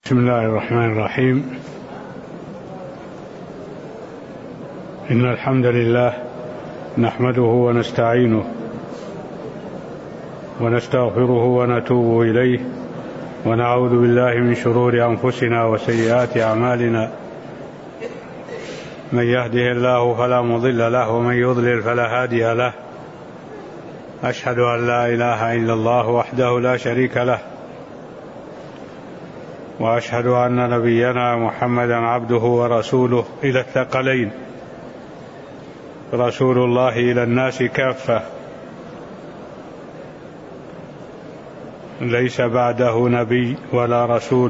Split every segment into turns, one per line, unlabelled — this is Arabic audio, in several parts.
بسم الله الرحمن الرحيم. إن الحمد لله نحمده ونستعينه ونستغفره ونتوب إليه ونعوذ بالله من شرور أنفسنا وسيئات أعمالنا، من يهده الله فلا مضل له ومن يضلل فلا هادي له. أشهد أن لا إله إلا الله وحده لا شريك له، وأشهد أن نبينا محمدا عبده ورسوله إلى الثقلين، رسول الله إلى الناس كافة، ليس بعده نبي ولا رسول،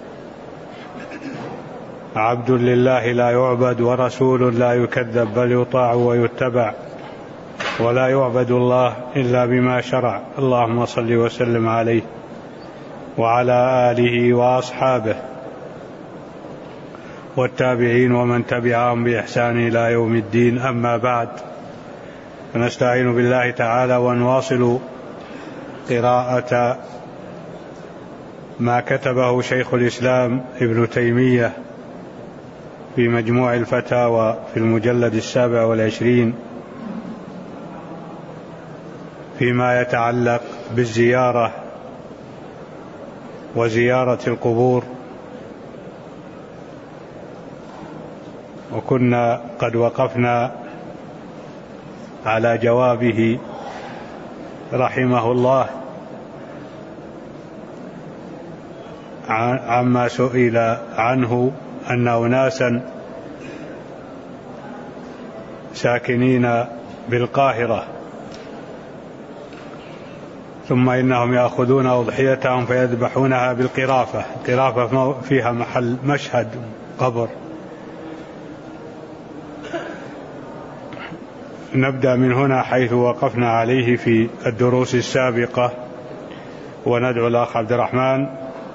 عبد لله لا يعبد ورسول لا يكذب، بل يطاع ويتبع، ولا يعبد الله إلا بما شرع. اللهم صل وسلم عليه وعلى آله وأصحابه والتابعين ومن تبعهم بإحسان إلى يوم الدين. أما بعد، فنستعين بالله تعالى ونواصل قراءة ما كتبه شيخ الإسلام ابن تيمية في مجموع الفتاوى في المجلد 27 فيما يتعلق بالزيارة وزيارة القبور، وكنا قد وقفنا على جوابه رحمه الله عما سئل عنه أن أناسا ساكنين بالقاهرة ثم إنهم يأخذون أضحيتهم فيذبحونها بالقرافة. القرافة فيها محل مشهد قبر. نبدأ من هنا حيث وقفنا عليه في الدروس السابقة، وندعو الأخ عبد الرحمن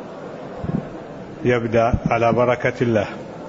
يبدأ على بركة الله.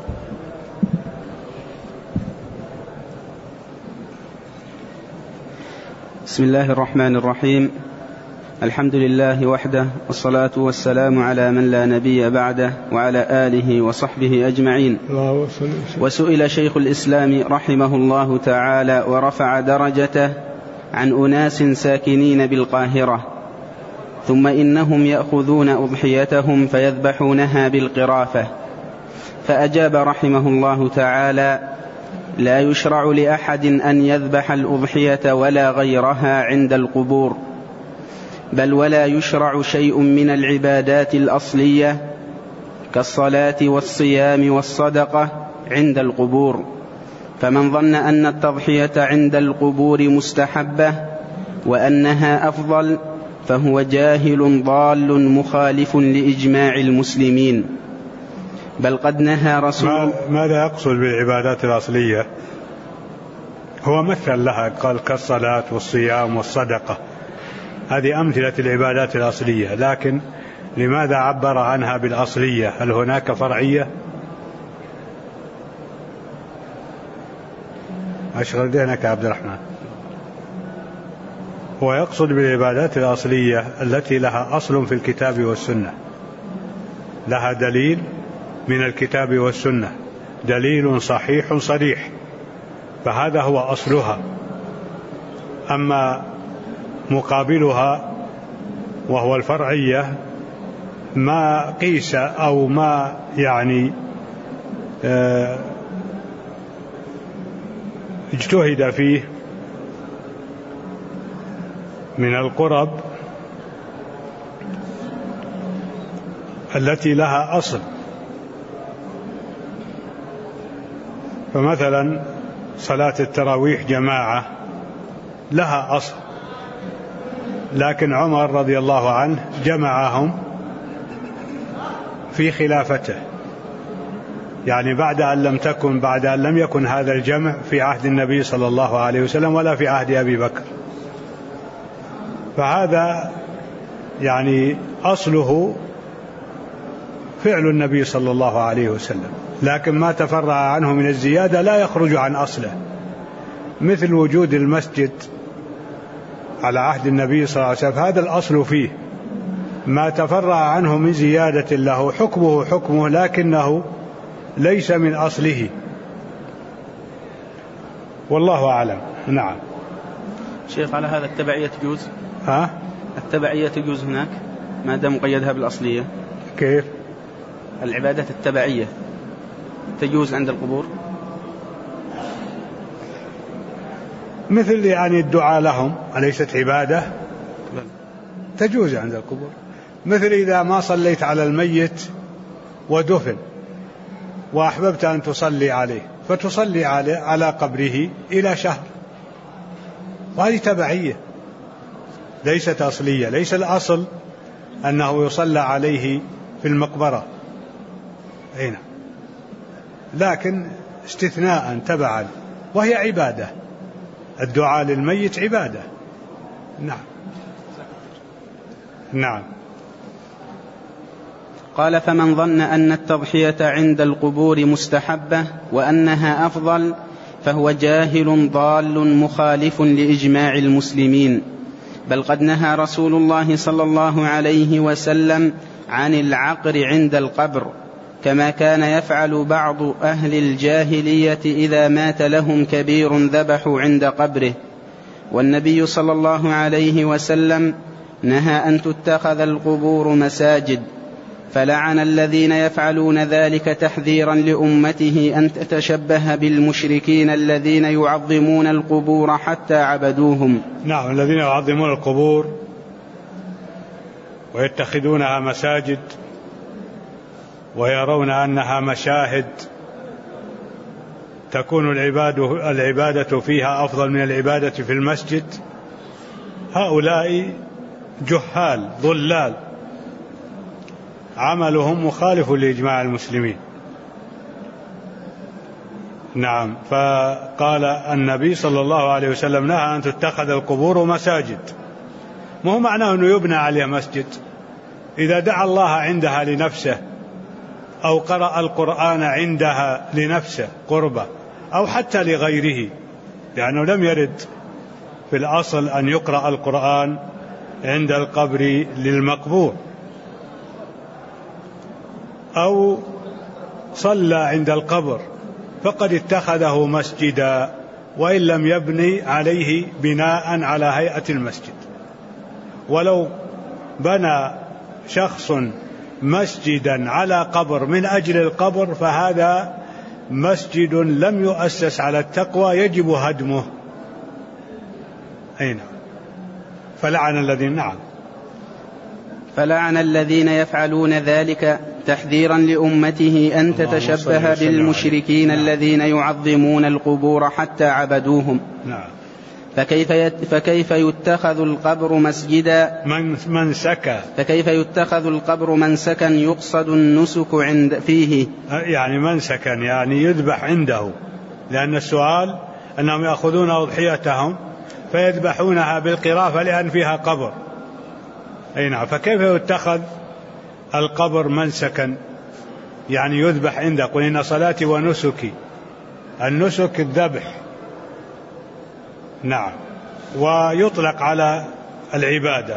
بسم الله الرحمن الرحيم. الحمد لله وحده، والصلاة والسلام على من لا نبي بعده، وعلى آله وصحبه أجمعين. وسئل شيخ الإسلام رحمه الله تعالى ورفع درجته عن أناس ساكنين بالقاهرة ثم إنهم يأخذون أضحيتهم فيذبحونها بالقرافة، فأجاب رحمه الله تعالى: لا يشرع لأحد أن يذبح الأضحية ولا غيرها عند القبور، بل ولا يشرع شيء من العبادات الأصلية كالصلاة والصيام والصدقة عند القبور. فمن ظن أن التضحية عند القبور مستحبة وأنها أفضل فهو جاهل ضال مخالف لإجماع المسلمين. بل قد نهى رسول
ماذا يقصد بالعبادات الأصلية؟ هو مثل لها، قال كالصلاة والصيام والصدقة، هذه أمثلة العبادات الأصلية، لكن لماذا عبر عنها بالأصلية؟ هل هناك فرعية؟ أشغل ذهنك يا عبد الرحمن. هو يقصد بالعبادات الأصلية التي لها أصل في الكتاب والسنة، لها دليل من الكتاب والسنة، دليل صحيح صريح، فهذا هو أصلها. أما مقابلها وهو الفرعية ما قيس أو ما اجتهد فيه من القرب التي لها أصل. فمثلا صلاة التراويح جماعة لها أصل، لكن عمر رضي الله عنه جمعهم في خلافته، يعني بعد أن لم يكن هذا الجمع في عهد النبي صلى الله عليه وسلم ولا في عهد أبي بكر. فهذا أصله فعل النبي صلى الله عليه وسلم، لكن ما تفرع عنه من الزيادة لا يخرج عن أصله، مثل وجود المسجد على عهد النبي صلى الله عليه وسلم، هذا الأصل فيه، ما تفرع عنه من زيادة له حكمه حكمه لكنه ليس من أصله، والله أعلم. نعم.
شيخ على هذا التبعية تجوز؟ التبعية تجوز هناك ما دام مقيدها بالأصلية؟
كيف؟
العبادة التبعية تجوز عند القبور؟
مثل يعني الدعاء لهم أليست عبادة؟ تجوز عند القبور. مثل إذا ما صليت على الميت ودفن وأحببت أن تصلي عليه فتصلي على قبره إلى شهر، وهذه تبعية ليست أصلية. ليس الأصل أنه يصلى عليه في المقبرة هنا، لكن استثناء تبعا، وهي عبادة. الدعاء للميت عبادة. نعم. نعم.
قال: فمن ظن أن التضحية عند القبور مستحبة وأنها أفضل فهو جاهل ضال مخالف لإجماع المسلمين، بل قد نهى رسول الله صلى الله عليه وسلم عن العقر عند القبر، كما كان يفعل بعض أهل الجاهلية إذا مات لهم كبير ذبحوا عند قبره. والنبي صلى الله عليه وسلم نهى أن تتخذ القبور مساجد، فلعن الذين يفعلون ذلك تحذيرا لأمته أن تتشبه بالمشركين الذين يعظمون القبور حتى عبدوهم.
نعم، الذين يعظمون القبور ويتخذونها مساجد ويرون أنها مشاهد تكون العبادة فيها أفضل من العبادة في المسجد، هؤلاء جهال ضلال عملهم مخالف لإجماع المسلمين. نعم. فقال النبي صلى الله عليه وسلم نهى أن تتخذ القبور مساجد، ما هو معناه أنه يبنى عليها مسجد. إذا دعا الله عندها لنفسه أو قرأ القرآن عندها لنفسه قربة أو حتى لغيره، لأنه لم يرد في الأصل أن يقرأ القرآن عند القبر للمقبور، أو صلى عند القبر فقد اتخذه مسجدا وإن لم يبني عليه بناء على هيئة المسجد. ولو بنى شخص مسجدا على قبر من أجل القبر فهذا مسجد لم يؤسس على التقوى يجب هدمه. أين فلعن الذين نعم
فلعن الذين يفعلون ذلك تحذيرا لأمته أن تتشبه بالمشركين الذين يعظمون القبور حتى عبدوهم.
نعم.
فكيف يتخذ القبر مسجدا فكيف يتخذ القبر منسكا يقصد النسك فيه،
يعني منسكا يعني يذبح عنده، لأن السؤال أنهم يأخذون أضحيتهم فيذبحونها بالقرافة لأن فيها قبر. أي نعم. فكيف يتخذ القبر منسكا يعني يذبح عنده؟ قل إن صلاتي ونسكي، النسك الذبح. نعم. ويطلق على العبادة،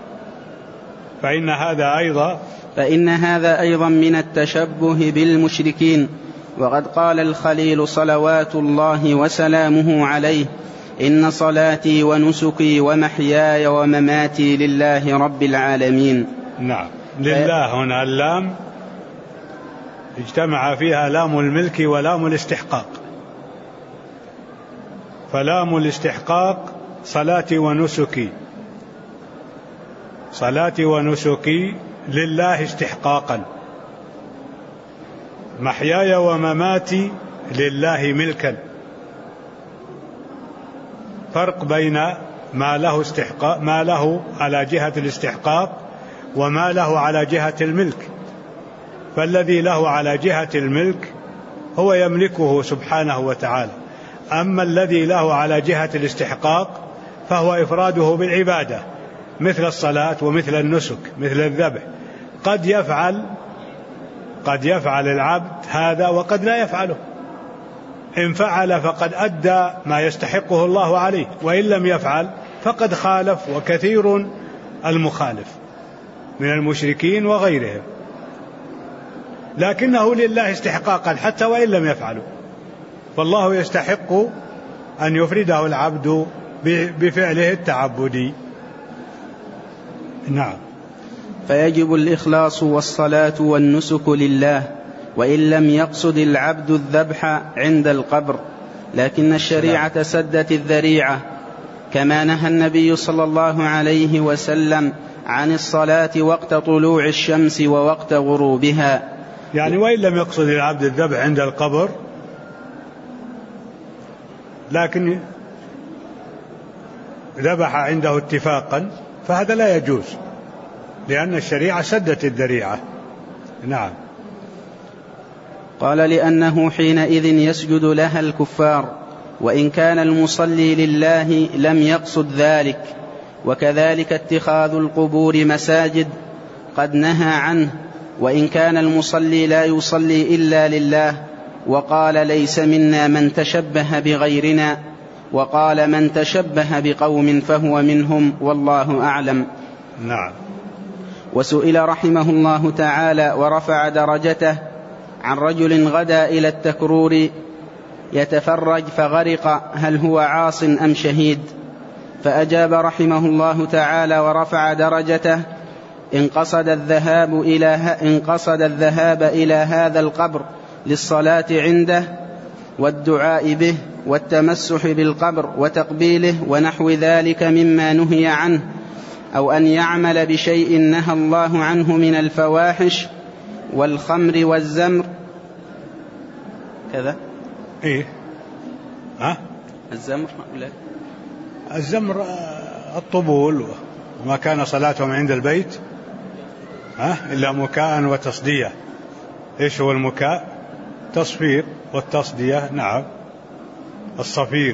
فإن هذا أيضا
من التشبه بالمشركين. وقد قال الخليل صلوات الله وسلامه عليه: إن صلاتي ونسكي ومحياي ومماتي لله رب العالمين.
نعم. لله هنا اللام اجتمع فيها لام الملك ولام الاستحقاق، فلام الاستحقاق صلاتي ونسكي لله استحقاقا، محياي ومماتي لله ملكا. فرق بين ما له على جهة الاستحقاق وما له على جهة الملك. فالذي له على جهة الملك هو يملكه سبحانه وتعالى، أما الذي له على جهة الاستحقاق فهو إفراده بالعبادة، مثل الصلاة ومثل النسك مثل الذبح. قد يفعل العبد هذا وقد لا يفعله، إن فعل فقد أدى ما يستحقه الله عليه، وإن لم يفعل فقد خالف، وكثير المخالف. من المشركين وغيرهم، لكنه لله استحقاقا حتى وإن لم يفعلوا، فالله يستحق أن يفرده العبد بفعله التعبدي. نعم.
فيجب الإخلاص والصلاة والنسك لله، وإن لم يقصد العبد الذبح عند القبر، لكن الشريعة سدت الذريعة، كما نهى النبي صلى الله عليه وسلم عن الصلاة وقت طلوع الشمس ووقت غروبها.
يعني وإن لم يقصد العبد الذبح عند القبر لكن ذبح عنده اتفاقا فهذا لا يجوز، لأن الشريعة سدت الذريعة. نعم.
قال لأنه حينئذ يسجد لها الكفار، وإن كان المصلي لله لم يقصد ذلك. وكذلك اتخاذ القبور مساجد قد نهى عنه، وإن كان المصلي لا يصلي إلا لله، وقال ليس منا من تشبه بغيرنا، وقال من تشبه بقوم فهو منهم، والله أعلم.
نعم.
وسئل رحمه الله تعالى ورفع درجته عن رجل غدا إلى التكرور يتفرج فغرق، هل هو عاص أم شهيد؟ فأجاب رحمه الله تعالى ورفع درجته: إن قصد الذهاب إلى هذا القبر للصلاة عنده والدعاء به والتمسح بالقبر وتقبيله ونحو ذلك مما نهي عنه، أو أن يعمل بشيء نهى الله عنه من الفواحش والخمر والزمر كذا.
إيه؟
الزمر
الزمر الطبول، وما كان صلاتهم عند البيت إلا مكاء وتصدية. إيش هو المكاء؟ تصفير، والتصدية نعم الصفير،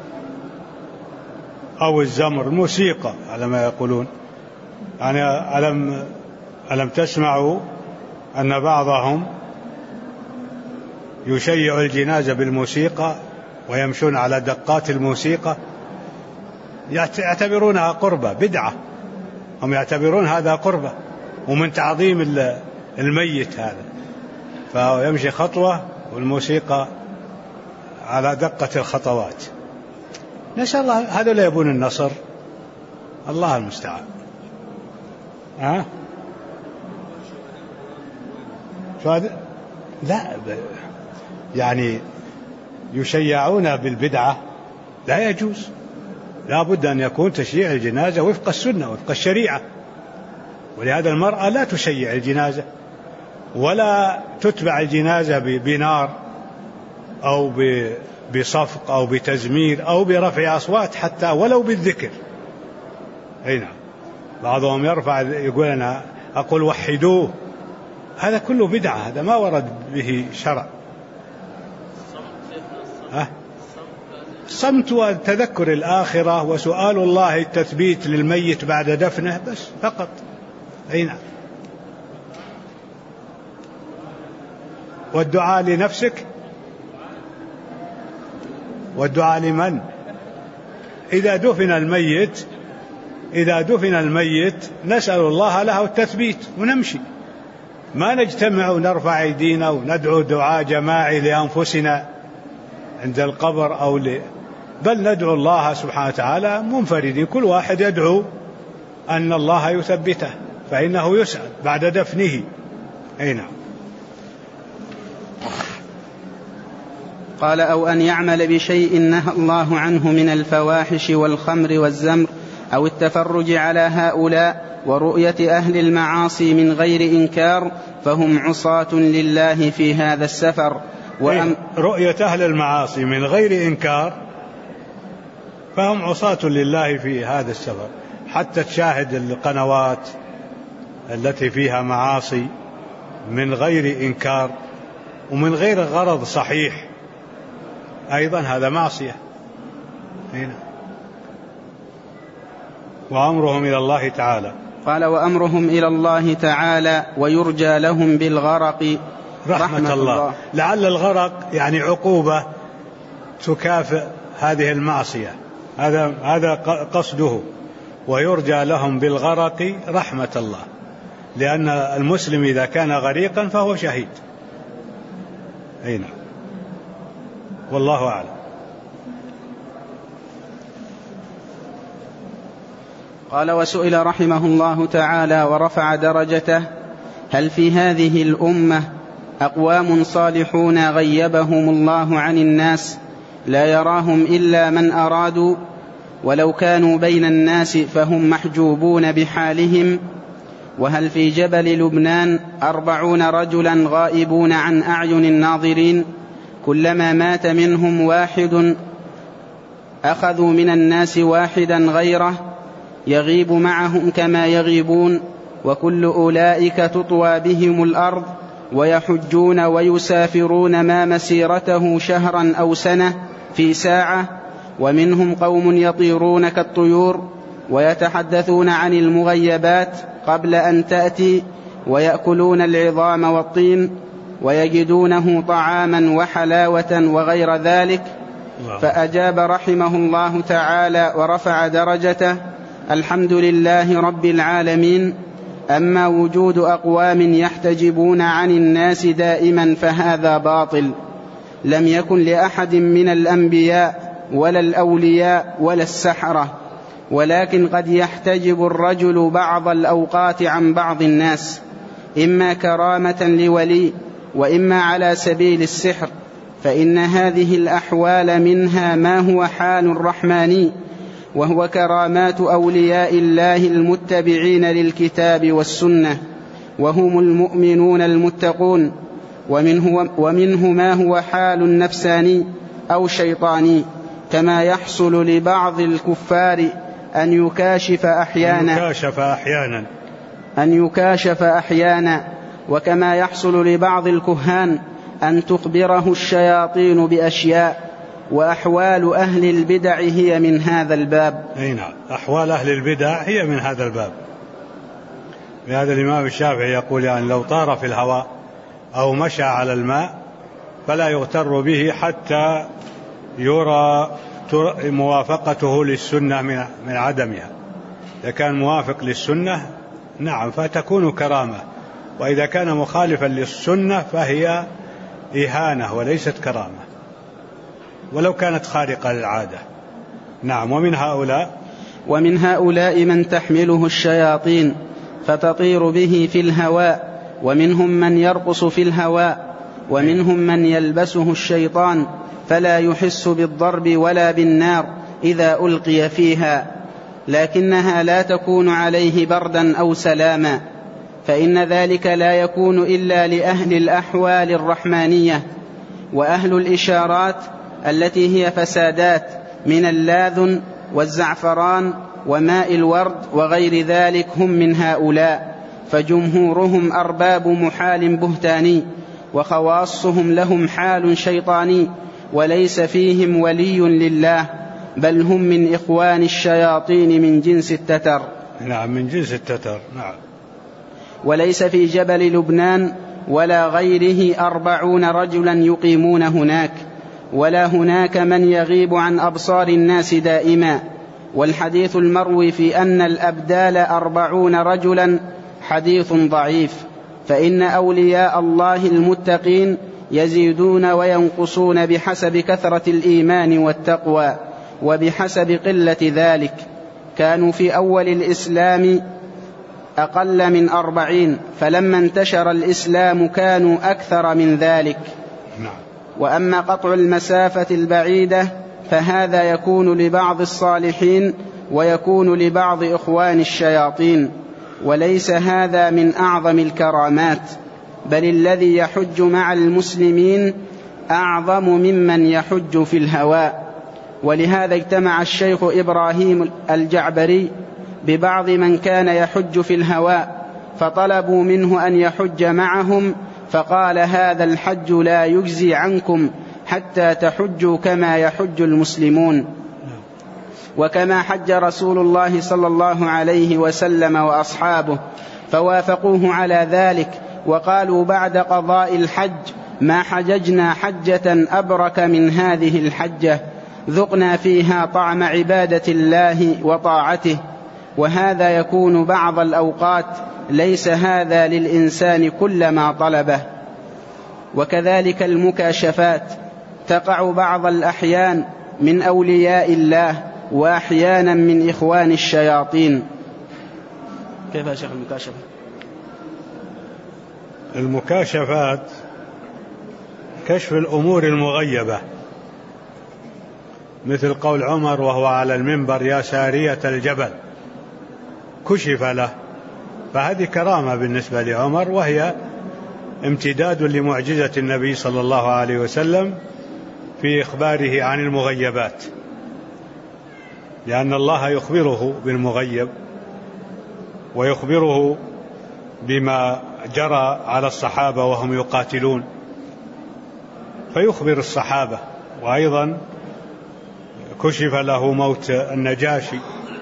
أو الزمر الموسيقى على ما يقولون. يعني ألم تسمعوا أن بعضهم يشيع الجنازة بالموسيقى ويمشون على دقات الموسيقى، يعتبرونها قربة بدعة، هم يعتبرون هذا قربة ومن تعظيم الميت هذا، فيمشي خطوة والموسيقى على دقة الخطوات. نسأل الله، هذول يبون النصر، الله المستعان. لا يعني يشيعون بالبدعة، لا يجوز، لا بد أن يكون تشييع الجنازة وفق السنة وفق الشريعة. ولهذا المرأة لا تشيع الجنازة ولا تتبع الجنازة بنار أو بصفق أو بتزمير أو برفع أصوات حتى ولو بالذكر. نعم. بعضهم يرفع يقول أنا أقول وحدوه، هذا كله بدعة، هذا ما ورد به شرع. الصمت وتذكر الآخرة وسؤال الله التثبيت للميت بعد دفنه بس فقط. نعم. والدعاء لنفسك، والدعاء لمن؟ إذا دفن الميت نسأل الله له التثبيت ونمشي، ما نجتمع ونرفع أيدينا وندعو دعاء جماعي لأنفسنا عند القبر بل ندعو الله سبحانه وتعالى منفردين، كل واحد يدعو أن الله يثبته فإنه يسأل بعد دفنه. نعم.
قال: أو أن يعمل بشيء نهى الله عنه من الفواحش والخمر والزمر، أو التفرج على هؤلاء ورؤية أهل المعاصي من غير إنكار، فهم عصاة لله في هذا السفر.
رؤية أهل المعاصي من غير إنكار فهم عصاة لله في هذا السفر. حتى تشاهد القنوات التي فيها معاصي من غير إنكار ومن غير غرض صحيح أيضا هذا معصية. هنا وأمرهم إلى الله تعالى.
قال: وأمرهم إلى الله تعالى ويرجى لهم بالغرق رحمة الله.
لعل الغرق يعني عقوبة تكافئ هذه المعصية، هذا قصده، ويرجى لهم بالغرق رحمة الله. لأن المسلم إذا كان غريقا فهو شهيد. أين والله أعلم.
قال: وسئل رحمه الله تعالى ورفع درجته: هل في هذه الأمة أقوام صالحون غيبهم الله عن الناس لا يراهم إلا من أرادوا، ولو كانوا بين الناس فهم محجوبون بحالهم؟ وهل في جبل لبنان 40 رجلا غائبون عن أعين الناظرين، كلما مات منهم واحد أخذوا من الناس واحدا غيره يغيب معهم كما يغيبون، وكل أولئك تطوى بهم الأرض ويحجون ويسافرون ما مسيرته شهرا أو سنة في ساعة، ومنهم قوم يطيرون كالطيور ويتحدثون عن المغيبات قبل أن تأتي، ويأكلون العظام والطين ويجدونه طعاما وحلاوة وغير ذلك. فأجاب رحمه الله تعالى ورفع درجته: الحمد لله رب العالمين. أما وجود أقوام يحتجبون عن الناس دائما فهذا باطل، لم يكن لأحد من الأنبياء ولا الأولياء ولا السحرة، ولكن قد يحتجب الرجل بعض الأوقات عن بعض الناس، إما كرامة لولي وإما على سبيل السحر، فإن هذه الأحوال منها ما هو حال الرحمن، وهو كرامات أولياء الله المتبعين للكتاب والسنة، وهم المؤمنون المتقون. ومنه ما هو حال نفساني أو شيطاني، كما يحصل لبعض الكفار أن يكاشف أحيانا، وكما يحصل لبعض الكهان أن تخبره الشياطين بأشياء. وأحوال أهل البدع هي من هذا الباب.
نعم، أحوال أهل البدع هي من هذا الباب. لهذا الإمام الشافعي يقول: يعني لو طار في الهواء أو مشى على الماء فلا يغتر به حتى يرى موافقته للسنة من عدمها. إذا كان موافق للسنة نعم فتكون كرامة، وإذا كان مخالفا للسنة فهي إهانة وليست كرامة ولو كانت خارقة للعادة. نعم. ومن هؤلاء
من تحمله الشياطين فتطير به في الهواء، ومنهم من يرقص في الهواء، ومنهم من يلبسه الشيطان فلا يحس بالضرب ولا بالنار إذا ألقي فيها، لكنها لا تكون عليه بردا أو سلاما، فإن ذلك لا يكون إلا لأهل الأحوال الرحمانية. وأهل الإشارات التي هي فسادات من اللاذن والزعفران وماء الورد وغير ذلك هم من هؤلاء، فجمهورهم أرباب محال بهتاني، وخواصهم لهم حال شيطاني، وليس فيهم ولي لله، بل هم من إخوان الشياطين من جنس التتر.
نعم، من جنس التتر. نعم.
وليس في جبل لبنان ولا غيره 40 رجلا يقيمون هناك، ولا هناك من يغيب عن أبصار الناس دائما. والحديث المروي في أن الأبدال 40 رجلا حديث ضعيف، فإن أولياء الله المتقين يزيدون وينقصون بحسب كثرة الإيمان والتقوى وبحسب قلة ذلك. كانوا في أول الإسلام أقل من 40، فلما انتشر الإسلام كانوا أكثر من ذلك. وأما قطع المسافة البعيدة فهذا يكون لبعض الصالحين ويكون لبعض إخوان الشياطين، وليس هذا من أعظم الكرامات، بل الذي يحج مع المسلمين أعظم ممن يحج في الهواء. ولهذا اجتمع الشيخ إبراهيم الجعبري ببعض من كان يحج في الهواء، فطلبوا منه أن يحج معهم، فقال: هذا الحج لا يجزي عنكم حتى تحجوا كما يحج المسلمون. وكما حج رسول الله صلى الله عليه وسلم وأصحابه، فوافقوه على ذلك، وقالوا: بعد قضاء الحج ما حججنا حجة أبرك من هذه الحجة، ذقنا فيها طعم عبادة الله وطاعته. وهذا يكون بعض الأوقات ليس هذا للإنسان كل ما طلبه. وكذلك المكاشفات تقع بعض الأحيان من أولياء الله وأحيانا من إخوان الشياطين. كيف يا شيخ المكاشفة؟
المكاشفات كشف الأمور المغيبة، مثل قول عمر وهو على المنبر: يا سارية الجبل، كشف له، فهذه كرامة بالنسبة لعمر، وهي امتداد لمعجزة النبي صلى الله عليه وسلم في إخباره عن المغيبات، لأن الله يخبره بالمغيب ويخبره بما جرى على الصحابة وهم يقاتلون فيخبر الصحابة. وأيضا كشف له موت النجاشي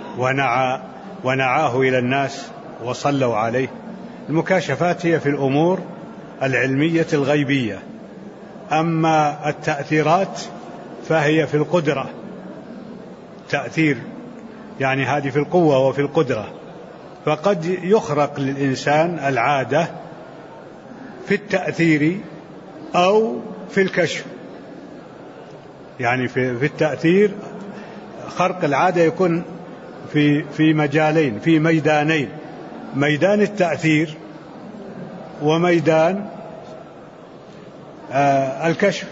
ونعاه إلى الناس وصلوا عليه. المكاشفات هي في الأمور العلمية الغيبية، أما التأثيرات فهي في القدرة، تأثير يعني هذه في القوة وفي القدرة، فقد يخرق للإنسان العادة في التأثير أو في الكشف. يعني في التأثير خرق العادة يكون في مجالين، في ميدانين: ميدان التأثير وميدان الكشف.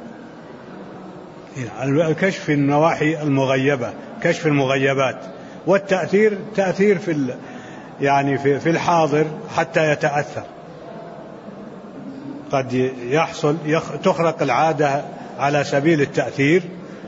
الكشف في النواحي المغيبة، كشف المغيبات، والتأثير تأثير في الحاضر حتى يتأثر. قد يحصل تخرق العادة على سبيل التأثير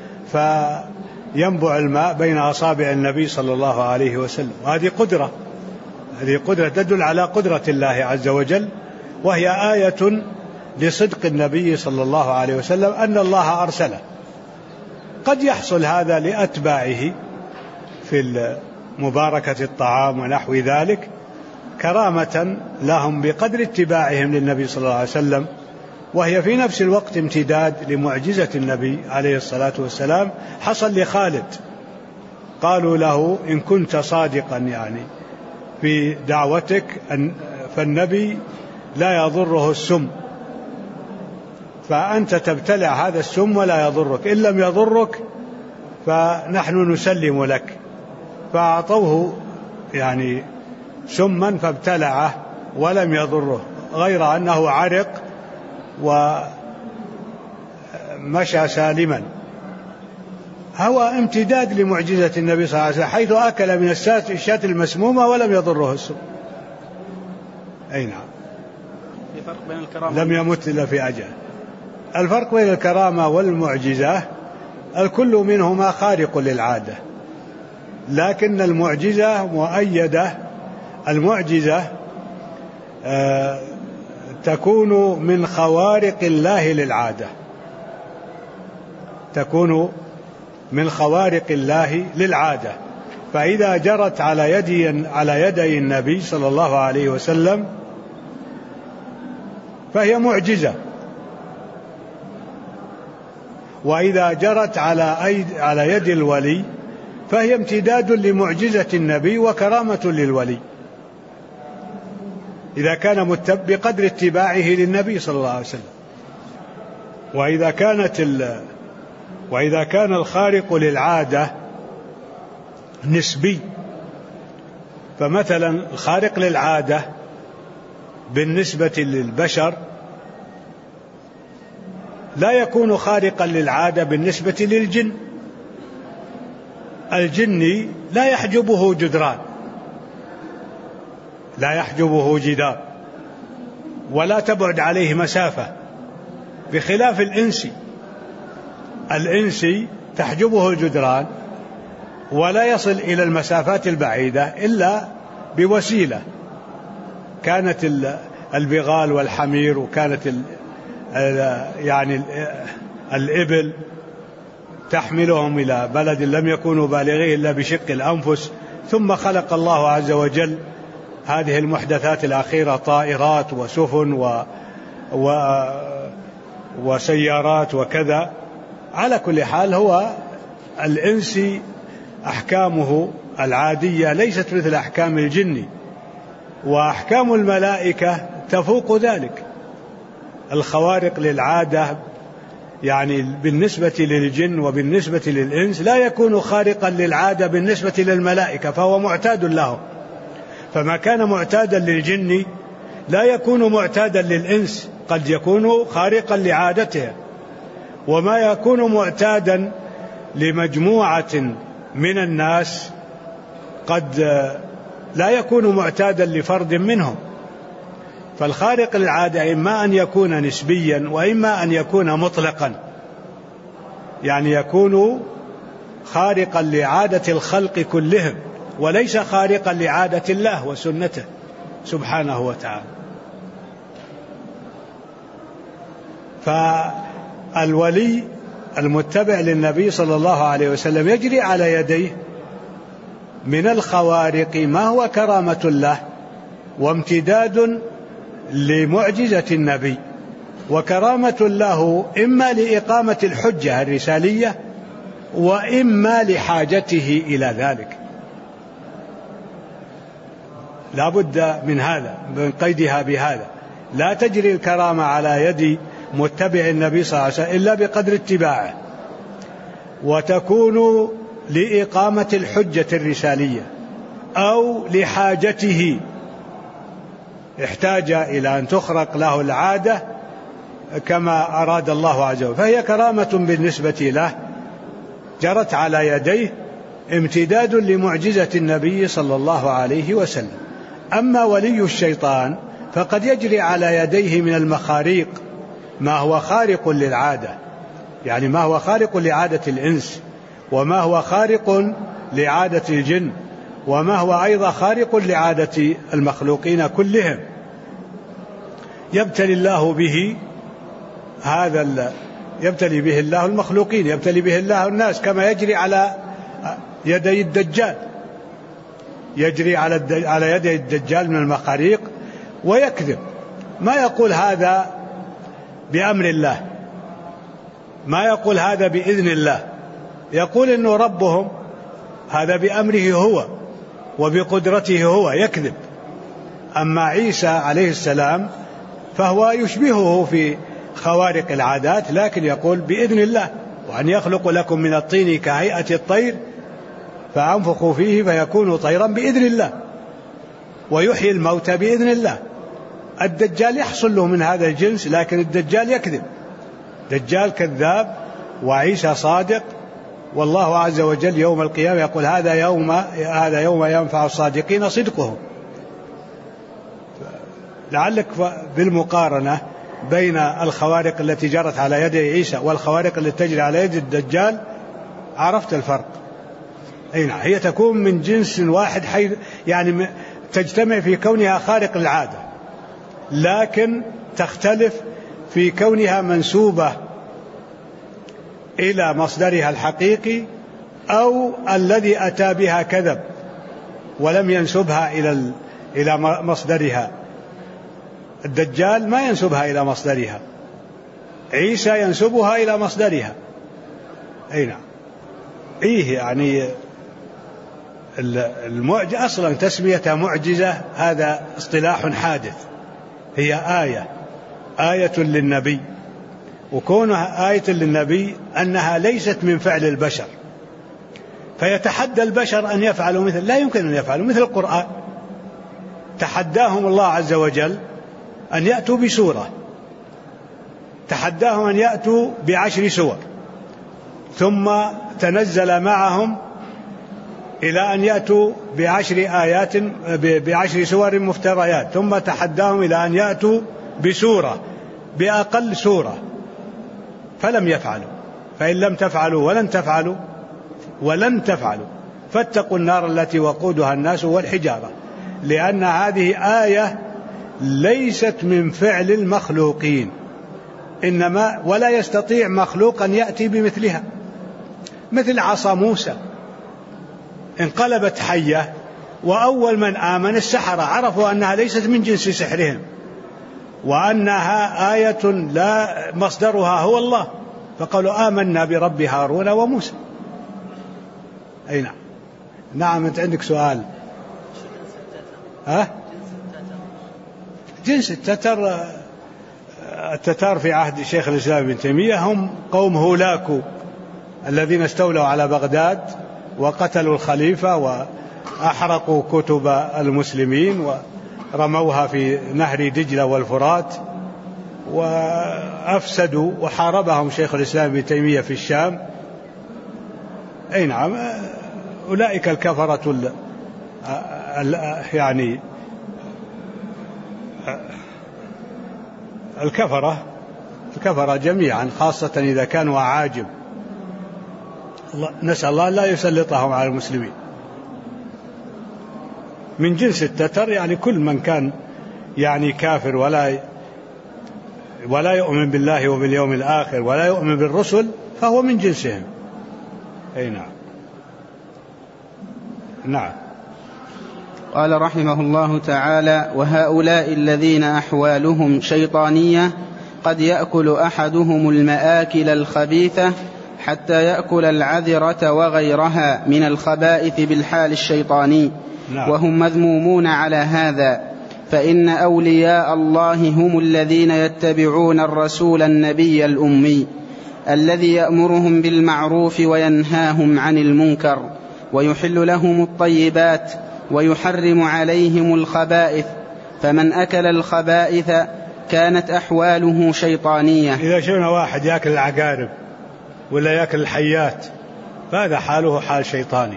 فينبع الماء بين أصابع النبي صلى الله عليه وسلم، وهذه قدرة تدل على قدرة الله عز وجل، وهي آية لصدق النبي صلى الله عليه وسلم أن الله أرسله. قد يحصل هذا لأتباعه في مباركة الطعام ونحو ذلك كرامة لهم بقدر اتباعهم للنبي صلى الله عليه وسلم، وهي في نفس الوقت امتداد لمعجزة النبي عليه الصلاة والسلام. حصل لخالد، قالوا له: إن كنت صادقا يعني في دعوتك فالنبي لا يضره السم، فأنت تبتلع هذا السم ولا يضرك، إن لم يضرك فنحن نسلم لك. فأعطوه يعني سما فابتلعه ولم يضره، غير أنه عرق ومشى سالما. هو امتداد لمعجزة النبي صلى الله عليه وسلم، حيث أكل من الشاة المسمومة ولم يضره السم. أي نعم. لم يمت إلا في أجل. الفرق بين الكرامة والمعجزة: الكل منهما خارق للعادة، لكن المعجزة مؤيدة. المعجزة تكون من خوارق الله للعادة، تكون من خوارق الله للعادة، فإذا جرت على يدي النبي صلى الله عليه وسلم فهي معجزة، وإذا جرت على يد الولي فهي امتداد لمعجزة النبي وكرامة للولي، إذا كان بقدر اتباعه للنبي صلى الله عليه وسلم. وإذا كان الخارق للعادة نسبي، فمثلا الخارق للعادة بالنسبة للبشر لا يكون خارقا للعادة بالنسبة للجن. الجني لا يحجبه جدران، لا يحجبه جدار، ولا تبعد عليه مسافة، بخلاف الإنسي تحجبه الجدران ولا يصل إلى المسافات البعيدة إلا بوسيلة، كانت البغال والحمير، وكانت يعني الإبل تحملهم إلى بلد لم يكونوا بالغيه إلا بشق الأنفس. ثم خلق الله عز وجل هذه المحدثات الأخيرة: طائرات وسفن وسيارات وكذا. على كل حال هو الإنسي أحكامه العادية ليست مثل أحكام الجن، وأحكام الملائكة تفوق ذلك. الخوارق للعادة يعني بالنسبة للجن وبالنسبة للإنس لا يكون خارقا للعادة بالنسبة للملائكة، فهو معتاد له، فما كان معتادا للجن لا يكون معتادا للإنس، قد يكون خارقا لعادته. وما يكون معتادا لمجموعة من الناس قد لا يكون معتادا لفرد منهم. فالخارق للعادة إما أن يكون نسبيا وإما أن يكون مطلقا، يعني يكون خارقا لعادة الخلق كلهم وليس خارقا لعادة الله وسنته سبحانه وتعالى. فالولي المتبع للنبي صلى الله عليه وسلم يجري على يديه من الخوارق ما هو كرامة له وامتداد لمعجزة النبي، وكرامة له إما لإقامة الحجة الرسالية وإما لحاجته إلى ذلك. لا بد من هذا، من قيدها بهذا. لا تجري الكرامة على يد متبع النبي صلى الله عليه وسلم إلا بقدر اتباعه، وتكون لإقامة الحجة الرسالية أو لحاجته، احتاج إلى أن تخرق له العادة كما أراد الله عز وجل، فهي كرامة بالنسبة له جرت على يديه امتداد لمعجزة النبي صلى الله عليه وسلم. أما ولي الشيطان فقد يجري على يديه من المخاريق ما هو خارق للعادة، يعني ما هو خارق لعادة الإنس، وما هو خارق لعادة الجن، وما هو أيضا خارق لعادة المخلوقين كلهم. يبتلي الله به يبتلي به الله المخلوقين، يبتلي به الله الناس، كما يجري على يدي الدجال، يجري على يدي الدجال من المخاريق ويكذب. ما يقول هذا بأمر الله، ما يقول هذا بإذن الله، يقول إنه ربهم، هذا بأمره هو وبقدرته هو، يكذب. أما عيسى عليه السلام فهو يشبهه في خوارق العادات، لكن يقول بإذن الله، وأن يخلق لكم من الطين كهيئة الطير فأنفخوا فيه فيكون طيرا بإذن الله، ويحيي الموتى بإذن الله. الدجال يحصل له من هذا الجنس، لكن الدجال يكذب، دجال كذاب وعيسى صادق. والله عز وجل يوم القيامة يقول هذا يوم ينفع الصادقين صدقهم. لعلك بالمقارنة بين الخوارق التي جرت على يد عيسى والخوارق التي تجري على يد الدجال عرفت الفرق. هي تكون من جنس واحد، يعني تجتمع في كونها خارق العادة، لكن تختلف في كونها منسوبة إلى مصدرها الحقيقي أو الذي أتى بها كذب ولم ينسبها إلى مصدرها. الدجال ما ينسبها إلى مصدرها، عيسى ينسبها إلى مصدرها. يعني المعجزة أصلا تسمية معجزة هذا اصطلاح حادث، هي آية للنبي، وكونها آية للنبي أنها ليست من فعل البشر، فيتحدى البشر أن يفعلوا لا يمكن أن يفعلوا مثل القرآن. تحداهم الله عز وجل أن يأتوا بسورة، تحداهم أن يأتوا ب10 سور، ثم تنزل معهم إلى أن يأتوا ب10 سور مفتريات، ثم تحداهم إلى أن يأتوا بسورة بأقل سورة، فلم يفعلوا. فإن لم تفعلوا ولن تفعلوا فاتقوا النار التي وقودها الناس والحجارة، لأن هذه آية ليست من فعل المخلوقين، إنما ولا يستطيع مخلوق أن يأتي بمثلها. مثل عصا موسى انقلبت حية، وأول من آمن السحرة عرفوا أنها ليست من جنس سحرهم، وأنها آية لا مصدرها هو الله، فقالوا آمنا برب هارون وموسى. نعم أنت عندك سؤال. جنس التتر، التتار في عهد شيخ الإسلام ابن تيمية هم قوم هولاكو الذين استولوا على بغداد وقتلوا الخليفة وأحرقوا كتب المسلمين ورموها في نهر دجلة والفرات وأفسدوا، وحاربهم شيخ الإسلام ابن تيمية في الشام. أي نعم، أولئك الكفرة يعني الكفرة جميعا، خاصة إذا كانوا أعاجم. نسأل الله لا يسلطهم على المسلمين. من جنس التتر يعني كل من كان يعني كافر ولا يؤمن بالله وباليوم الآخر ولا يؤمن بالرسل فهو من جنسهم. أي نعم. نعم.
قال رحمه الله تعالى: وهؤلاء الذين أحوالهم شيطانية قد يأكل أحدهم المآكل الخبيثة حتى يأكل العذرة وغيرها من الخبائث بالحال الشيطاني.
نعم.
وهم مذمومون على هذا، فإن أولياء الله هم الذين يتبعون الرسول النبي الأمي الذي يأمرهم بالمعروف وينهاهم عن المنكر ويحل لهم الطيبات ويحرم عليهم الخبائث، فمن أكل الخبائث كانت أحواله شيطانية.
إذا شفنا واحد يأكل العقارب ولا يأكل الحيات فهذا حاله حال شيطاني،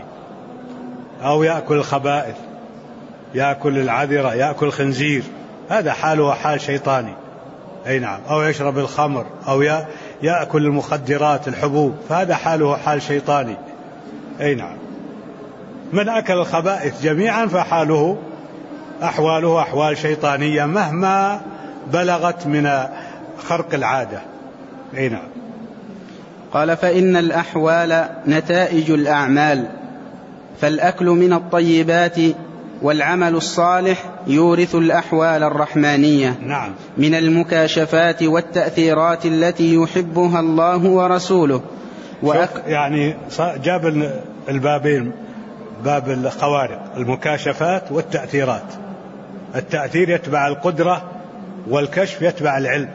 أو يأكل الخبائث، يأكل العذرة، يأكل الخنزير، هذا حاله حال شيطاني. أي نعم. أو يشرب الخمر أو يأكل المخدرات الحبوب، فهذا حاله حال شيطاني. أي نعم. من أكل الخبائث جميعا فحاله أحواله أحوال شيطانية مهما بلغت من خرق العادة. أي نعم.
قال: فإن الأحوال نتائج الأعمال، فالأكل من الطيبات والعمل الصالح يورث الأحوال الرحمانية.
نعم.
من المكاشفات والتأثيرات التي يحبها الله ورسوله.
يعني جاب البابين، باب الخوارق، المكاشفات والتأثيرات. التأثير يتبع القدرة والكشف يتبع العلم.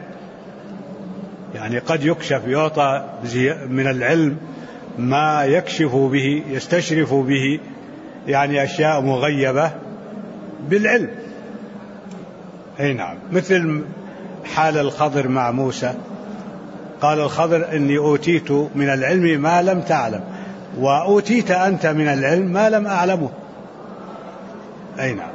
يعني قد يكشف، يعطى من العلم ما يكشف به، يستشرف به يعني أشياء مغيبة بالعلم. أي نعم. مثل حال الخضر مع موسى، قال الخضر: إني أوتيت من العلم ما لم تعلم وأوتيت أنت من العلم ما لم أعلمه. أي نعم.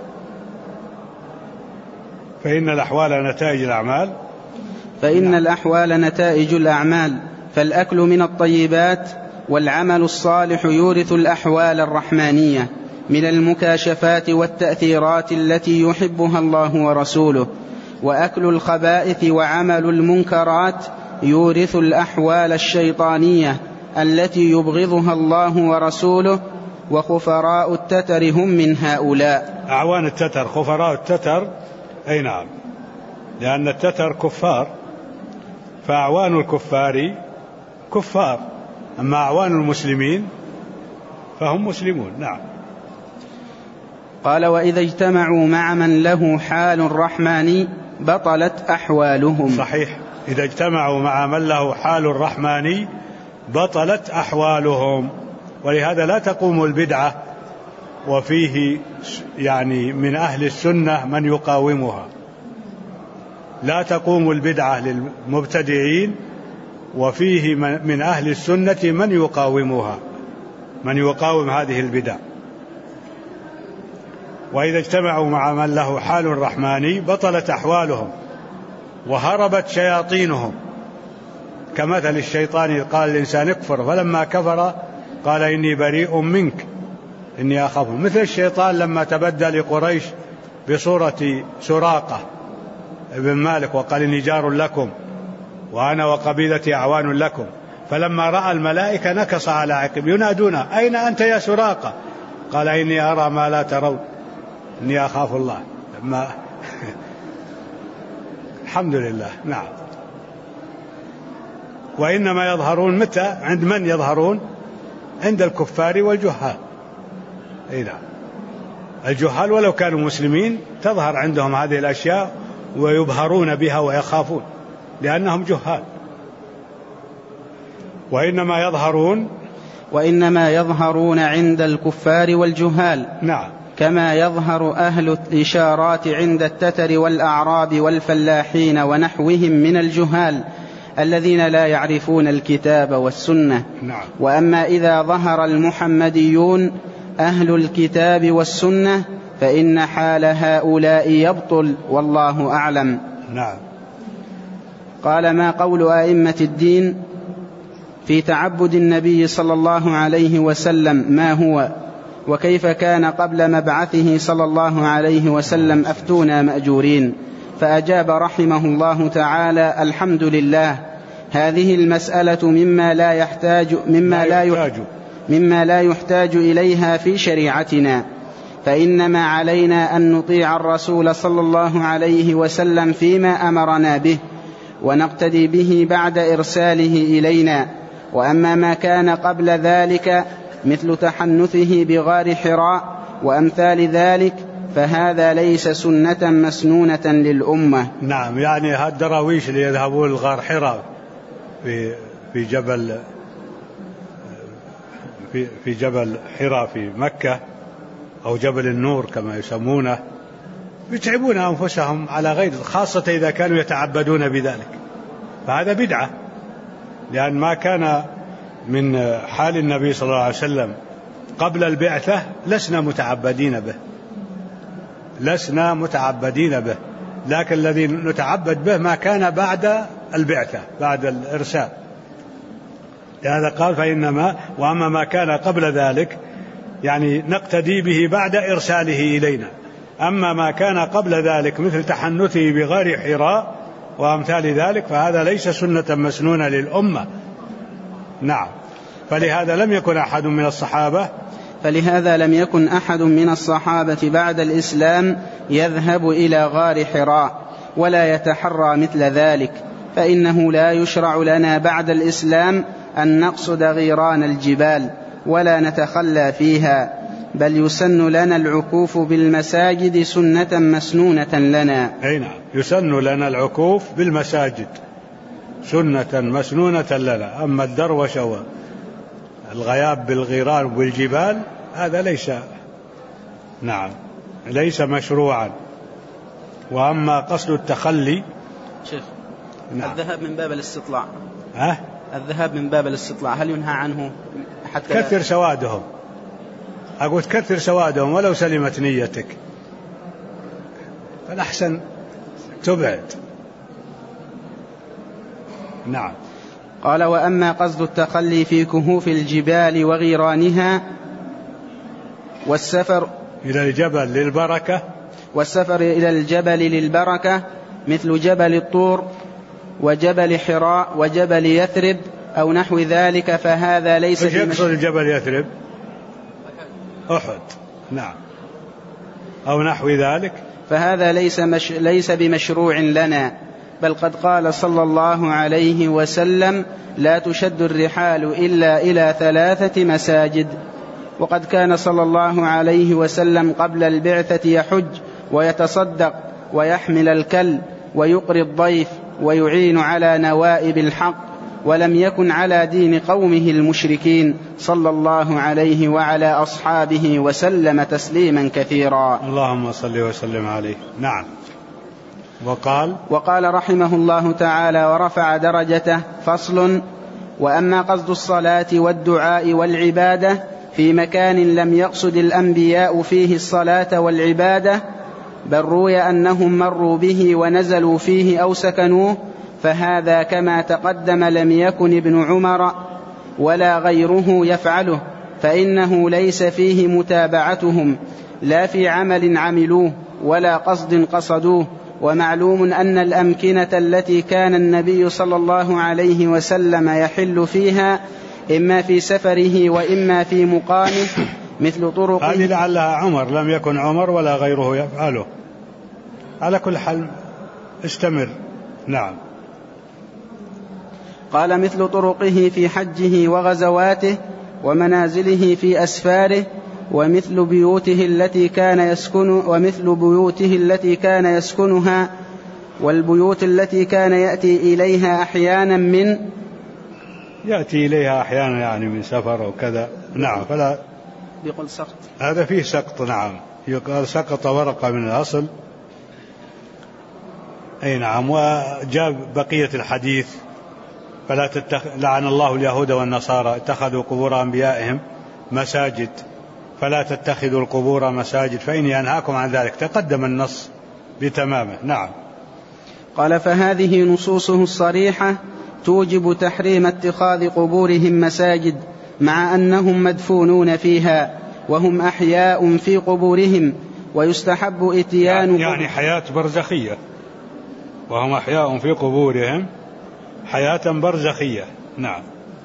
فإن الأحوال نتائج الأعمال.
فإن الأحوال نتائج الأعمال، فالأكل من الطيبات والعمل الصالح يورث الأحوال الرحمانية من المكاشفات والتأثيرات التي يحبها الله ورسوله. وأكل الخبائث وعمل المنكرات يورث الأحوال الشيطانية التي يبغضها الله ورسوله. وخفراء التتر هم من هؤلاء.
أعوان التتر، خفراء التتر. أي نعم. لأن التتر كفار، فأعوان الكفار كفار، أما أعوان المسلمين فهم مسلمون. نعم.
قال: وإذا اجتمعوا مع من له حال رحماني بطلت أحوالهم.
صحيح. إذا اجتمعوا مع من له حال رحماني بطلت أحوالهم. ولهذا لا تقوم البدعة وفيه يعني من أهل السنة من يقاومها. لا تقوم البدعة للمبتدعين وفيه من أهل السنة من يقاومها، من يقاوم هذه البدع. وإذا اجتمعوا مع من له حال رحماني بطلت أحوالهم وهربت شياطينهم، كمثل الشيطان قال الإنسان اكفر، فلما كفر قال إني بريء منك إني أخاف. مثل الشيطان لما تبدى لقريش بصورة سراقة ابن مالك وقال إني جار لكم وأنا وقبيلتي أعوان لكم، فلما رأى الملائكة نكص على عقب ينادون: أين أنت يا سراقة؟ قال: إني أرى ما لا ترون إني أخاف الله. الحمد لله. نعم. وإنما يظهرون متى؟ عند من يظهرون؟ عند الكفار والجهال. نعم. الجهال ولو كانوا مسلمين تظهر عندهم هذه الأشياء ويبهرون بها ويخافون لأنهم جهال.
وإنما يظهرون عند الكفار والجهال.
نعم.
كما يظهر أهل الإشارات عند التتر والأعراب والفلاحين ونحوهم من الجهال الذين لا يعرفون الكتاب والسنة.
نعم.
وأما إذا ظهر المحمديون أهل الكتاب والسنة فإن حال هؤلاء يبطل والله أعلم.
نعم.
قال: ما قول أئمة الدين في تعبد النبي صلى الله عليه وسلم؟ ما هو وكيف كان قبل مبعثه صلى الله عليه وسلم؟ أفتونا مأجورين. فأجاب رحمه الله تعالى: الحمد لله، هذه المسألة مما لا يحتاج إليها في شريعتنا، فإنما علينا أن نطيع الرسول صلى الله عليه وسلم فيما أمرنا به ونقتدي به بعد إرساله إلينا. وأما ما كان قبل ذلك مثل تحنثه بغار حراء وأمثال ذلك فهذا ليس سنة مسنونة للأمة.
نعم، يعني هالدراويش اللي يذهبون لغار حراء في جبل حراء في مكة أو جبل النور كما يسمونه، يتعبون أنفسهم على غير، خاصة إذا كانوا يتعبدون بذلك، فهذا بدعة، لأن ما كان من حال النبي صلى الله عليه وسلم قبل البعثة لسنا متعبدين به، لكن الذي نتعبد به ما كان بعد البعثة بعد الإرسال. لهذا قال: فإنما وأما ما كان قبل ذلك يعني نقتدي به بعد إرساله إلينا. أما ما كان قبل ذلك مثل تحنثه بغار حراء وأمثال ذلك فهذا ليس سنة مسنونة للأمة. نعم. فلهذا لم يكن أحد من الصحابة بعد الإسلام يذهب إلى غار حراء ولا يتحرى مثل ذلك، فإنه لا يشرع لنا بعد الإسلام أن نقصد غيران الجبال ولا نتخلى فيها، بل يسن لنا العكوف بالمساجد سنة مسنونة لنا. أي نعم، يسن لنا العكوف بالمساجد سنة مسنونة لنا. أما الدروشة والغياب بالغيران والجبال هذا ليس مشروعا. وأما قصد التخلي
شيخ، نعم. الذهاب من باب الاستطلاع،
الذهاب
من باب الاستطلاع هل ينهى عنه حتى
كثر سوادهم؟ أقول كثر سوادهم ولو سلمت نيتك، فالأحسن تبعد. نعم.
قال: وأما قصد التخلي في كهوف الجبال وغيرانها والسفر
إلى الجبل للبركة
مثل جبل الطور وجبل حراء وجبل يثرب أو نحو ذلك فهذا ليس
يقصد الجبل يثرب أحد. نعم. أو نحو ذلك
فهذا ليس بمشروع لنا، بل قد قال صلى الله عليه وسلم: لا تشد الرحال إلا إلى 3 مساجد. وقد كان صلى الله عليه وسلم قبل البعثة يحج ويتصدق ويحمل الكل ويقري الضيف ويعين على نوائب الحق، ولم يكن على دين قومه المشركين صلى الله عليه وعلى أصحابه وسلم تسليما كثيرا.
اللهم صل وسلم عليه. نعم.
وقال رحمه الله تعالى ورفع درجته: فصل: وأما قصد الصلاة والدعاء والعبادة في مكان لم يقصد الأنبياء فيه الصلاة والعبادة، بل روي أنهم مروا به ونزلوا فيه أو سكنوه، فهذا كما تقدم لم يكن ابن عمر ولا غيره يفعله، فإنه ليس فيه متابعتهم لا في عمل عملوه ولا قصد قصدوه. ومعلوم أن الأمكنة التي كان النبي صلى الله عليه وسلم يحل فيها إما في سفره وإما في مقامه مثل طرق،
هذه لعلها عمر، لم يكن عمر ولا غيره يفعله. على كل حال استمر. نعم.
قال: مثل طرقه في حجه وغزواته ومنازله في أسفاره ومثل بيوته التي كان يسكنها والبيوت التي كان يأتي إليها أحيانا
يعني من سفر أو كذا. نعم. فلا
يقول سقط،
هذا فيه سقط. نعم، يقال سقط ورقة من الأصل. أي نعم. وجاب بقية الحديث: لعن الله اليهود والنصارى اتخذوا قبور أنبيائهم مساجد فلا تتخذوا القبور مساجد فإني أنهاكم عن ذلك. تقدم النص بتمامه. نعم.
قال: فهذه نصوصه الصريحة توجب تحريم اتخاذ قبورهم مساجد، مع أنهم مدفونون فيها وهم أحياء في قبورهم، ويستحب إتيان
يعني حياة برزخية، وهم أحياء في قبورهم حياة برزخية. نعم.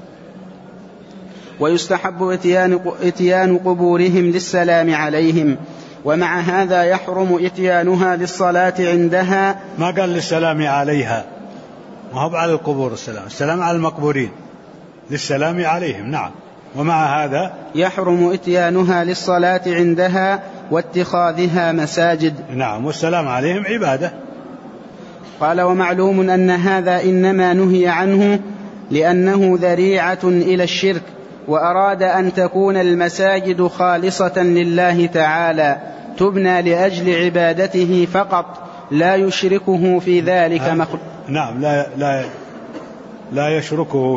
ويستحب إتيان قبورهم للسلام عليهم، ومع هذا يحرم إتيانها للصلاة عندها.
ما قال للسلام عليها، ما هو على القبور السلام على المقبورين، للسلام عليهم. نعم. ومع هذا
يحرم إتيانها للصلاة عندها واتخاذها مساجد.
نعم. والسلام عليهم عبادة.
قال: ومعلوم أن هذا إنما نهي عنه لأنه ذريعة إلى الشرك، وأراد أن تكون المساجد خالصة لله تعالى تبنى لأجل عبادته فقط، لا يشركه في ذلك مخلوق.
نعم. لا يشركه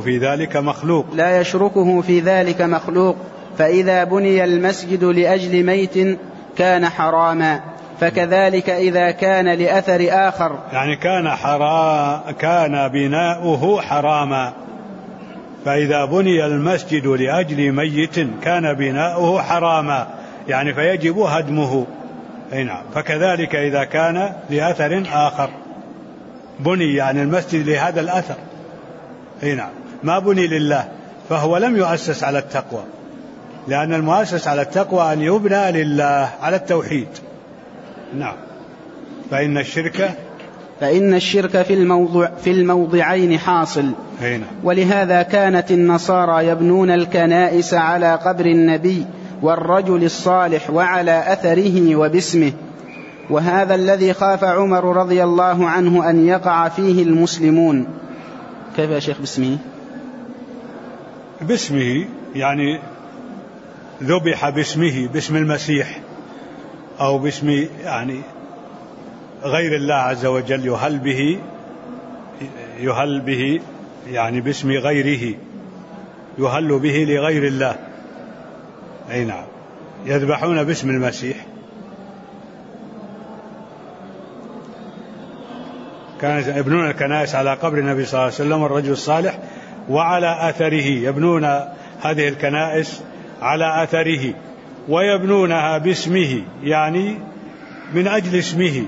في ذلك مخلوق.
فإذا بني المسجد لأجل ميت كان حراما، فكذلك إذا كان لأثر آخر.
يعني كان بناؤه حراما، فإذا بني المسجد لأجل ميت كان بناؤه حراما، يعني فيجب هدمه. نعم. فكذلك إذا كان لأثر آخر بني، يعني المسجد لهذا الأثر. نعم. ما بني لله، فهو لم يؤسس على التقوى، لأن المؤسس على التقوى أن يبنى لله على التوحيد. نعم. فإن الشرك
في الموضعين حاصل. ولهذا كانت النصارى يبنون الكنائس على قبر النبي والرجل الصالح وعلى أثره وباسمه، وهذا الذي خاف عمر رضي الله عنه أن يقع فيه المسلمون. كيف يا شيخ
باسمه يعني ذبح باسم المسيح أو باسم يعني غير الله عز وجل، يهل به يعني باسم غيره، يهل به لغير الله. أي نعم. يذبحون باسم المسيح. كانوا يبنون الكنائس على قبر النبي صلى الله عليه وسلم والرجل الصالح وعلى أثره، يبنون هذه الكنائس على أثره، ويبنونها باسمه يعني من أجل اسمه.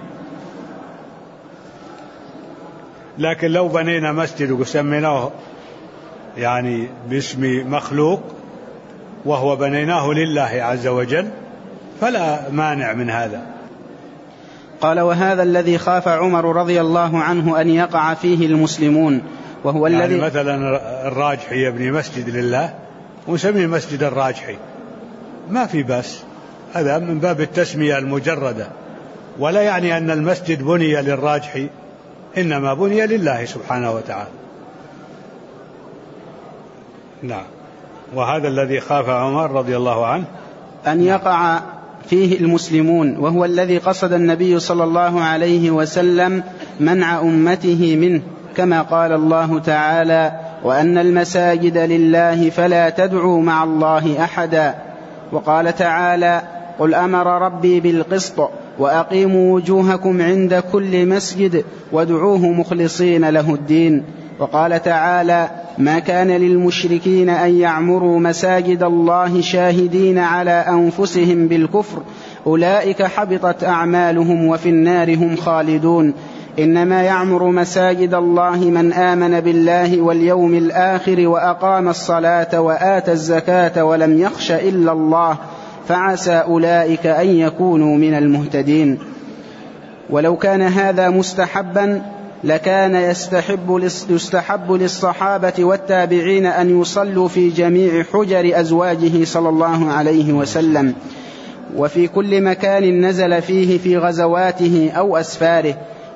لكن لو بنينا مسجد وسميناه يعني باسم مخلوق وهو بنيناه لله عز وجل فلا مانع من هذا.
قال: وهذا الذي خاف عمر رضي الله عنه أن يقع فيه المسلمون، وهو
يعني
الذي
مثلا الراجحي يبني مسجد لله ونسميه مسجد الراجحي، ما في بأس، هذا من باب التسمية المجردة، ولا يعني أن المسجد بني للراجحي، إنما بني لله سبحانه وتعالى. نعم. وهذا الذي خاف عمر رضي الله عنه
أن يقع فيه المسلمون، وهو الذي قصد النبي صلى الله عليه وسلم منع أمته منه، كما قال الله تعالى: وأن المساجد لله فلا تدعوا مع الله أحدا. وقال تعالى: قل أمر ربي بالقسط وأقيموا وجوهكم عند كل مسجد وادعوه مخلصين له الدين. وقال تعالى: ما كان للمشركين أن يعمروا مساجد الله شاهدين على أنفسهم بالكفر أولئك حبطت أعمالهم وفي النار هم خالدون. إنما يعمر مساجد الله من آمن بالله واليوم الآخر وأقام الصلاة وآتى الزكاة ولم يخش إلا الله فعسى أولئك أن يكونوا من المهتدين. ولو كان هذا مستحبا لكان يستحب للصحابة والتابعين أن يصلوا في جميع حجر أزواجه صلى الله عليه وسلم وفي كل مكان نزل فيه في غزواته أو أسفاره،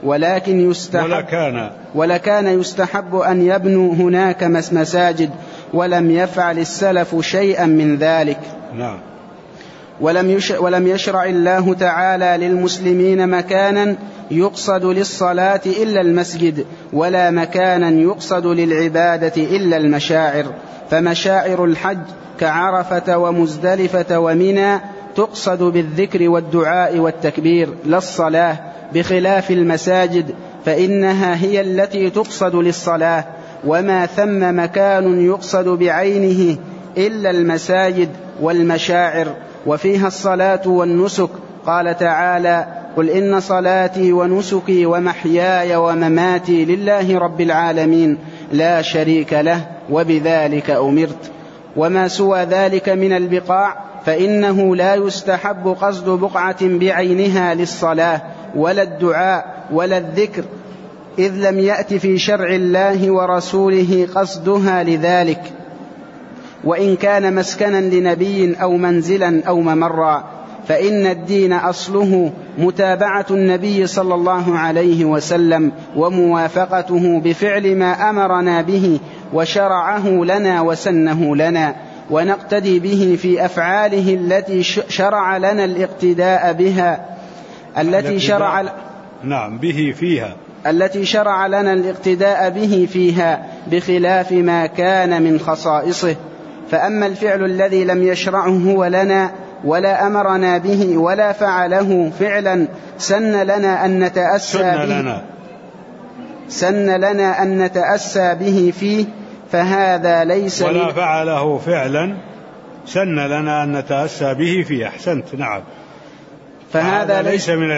ولكان يستحب أن يبنوا هناك مساجد، ولم يفعل السلف شيئا من ذلك.
نعم.
ولم يشرع الله تعالى للمسلمين مكانا يقصد للصلاة إلا المسجد، ولا مكانا يقصد للعبادة إلا المشاعر، فمشاعر الحج كعرفة ومزدلفة ومنى تقصد بالذكر والدعاء والتكبير لا الصلاة، بخلاف المساجد فإنها هي التي تقصد للصلاة، وما ثم مكان يقصد بعينه إلا المساجد والمشاعر، وفيها الصلاة والنسك. قال تعالى: قل إن صلاتي ونسكي ومحياي ومماتي لله رب العالمين لا شريك له وبذلك أمرت. وما سوى ذلك من البقاع فإنه لا يستحب قصد بقعة بعينها للصلاة ولا الدعاء ولا الذكر، إذ لم يأت في شرع الله ورسوله قصدها لذلك، وإن كان مسكنا لنبي أو منزلا أو ممرا، فإن الدين أصله متابعة النبي صلى الله عليه وسلم وموافقته بفعل ما أمرنا به وشرعه لنا وسنه لنا، ونقتدي به في أفعاله التي شرع لنا الاقتداء بها، التي شرع لنا الاقتداء به فيها، بخلاف ما كان من خصائصه. فأما الفعل الذي لم يشرعه هو لنا ولا أمرنا به ولا فعله فعلا سن لنا أن نتأسى به فيه، فهذا ليس
ولا فعله فعلا سن لنا أن نتأسى به فيه. أحسنت. نعم. فهذا ليس من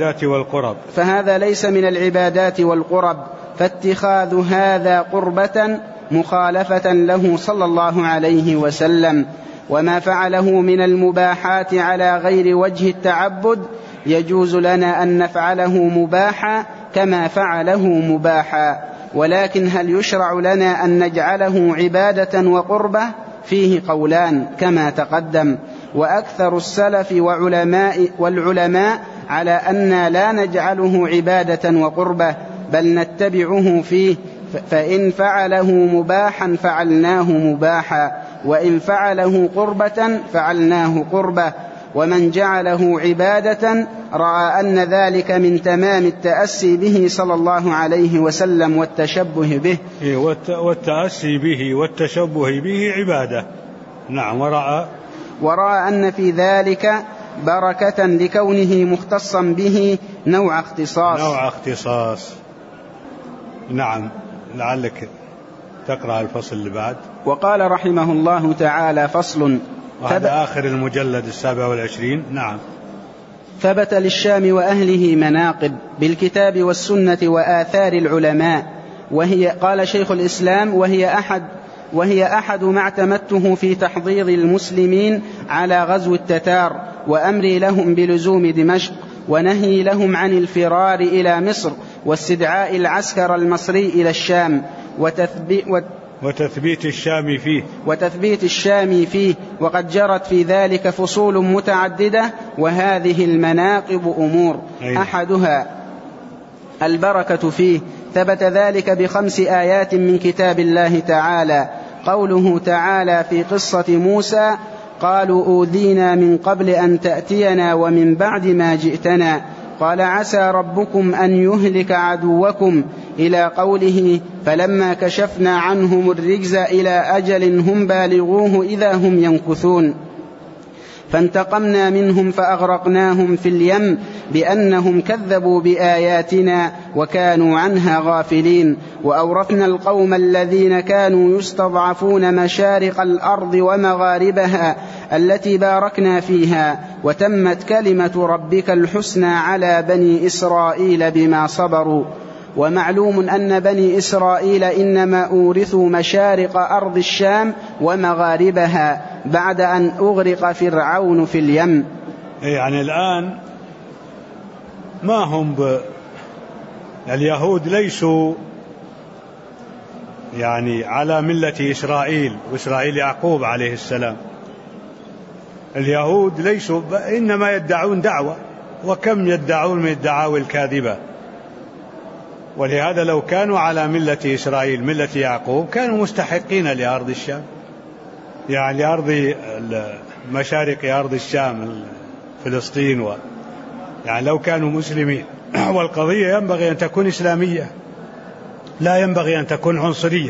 العبادات والقرب، فاتخاذ هذا قربة مخالفة له صلى الله عليه وسلم. وما فعله من المباحات على غير وجه التعبد يجوز لنا أن نفعله مباحا كما فعله مباحا، ولكن هل يشرع لنا أن نجعله عبادة وقربة؟ فيه قولان كما تقدم، وأكثر السلف والعلماء على أن لا نجعله عبادة وقربة، بل نتبعه فيه، فإن فعله مباحا فعلناه مباحا، وإن فعله قربة فعلناه قربة. ومن جعله عبادة رأى أن ذلك من تمام التأسي به صلى الله عليه وسلم والتشبه به. والتأسي به والتشبه به عبادة. نعم.
ورأى أن في ذلك بركة لكونه مختصا به نوع اختصاص.
نعم. لعلك تقرأ الفصل اللي بعد.
وقال رحمه الله تعالى: فصل.
وهذا آخر المجلد 27. نعم.
ثبت للشام وأهله مناقب بالكتاب والسنة وآثار العلماء، قال شيخ الإسلام: وهي أحد ما اعتمدته في تحضيض المسلمين على غزو التتار، وأمري لهم بلزوم دمشق، ونهي لهم عن الفرار إلى مصر، واستدعاء العسكر المصري إلى الشام، وتثبيت الشام فيه، وقد جرت في ذلك فصول متعددة، وهذه المناقب أمور. أحدها البركة فيه، ثبت ذلك ب5 آيات من كتاب الله تعالى. قوله تعالى في قصة موسى: قالوا أوذينا من قبل أن تأتينا ومن بعد ما جئتنا، قال عسى ربكم أن يهلك عدوكم، إلى قوله: فلما كشفنا عنهم الرجز إلى أجل هم بالغوه إذا هم ينكثون، فانتقمنا منهم فأغرقناهم في اليم بأنهم كذبوا بآياتنا وكانوا عنها غافلين، وأورثنا القوم الذين كانوا يستضعفون مشارق الأرض ومغاربها التي باركنا فيها، وتمت كلمة ربك الحسنى على بني إسرائيل بما صبروا. ومعلوم أن بني إسرائيل إنما أورثوا مشارق أرض الشام ومغاربها بعد أن أغرق فرعون في اليم.
يعني الآن ما هم اليهود ليسوا يعني على ملة إسرائيل وإسرائيل يعقوب عليه السلام. اليهود ليسوا، إنما يدعون دعوة، وكم يدعون من الدعاوى الكاذبة. ولهذا لو كانوا على ملة إسرائيل ملة يعقوب كانوا مستحقين لأرض الشام، يعني لأرض مشارق أرض الشام فلسطين يعني لو كانوا مسلمين. والقضية ينبغي أن تكون إسلامية، لا ينبغي أن تكون عنصرية،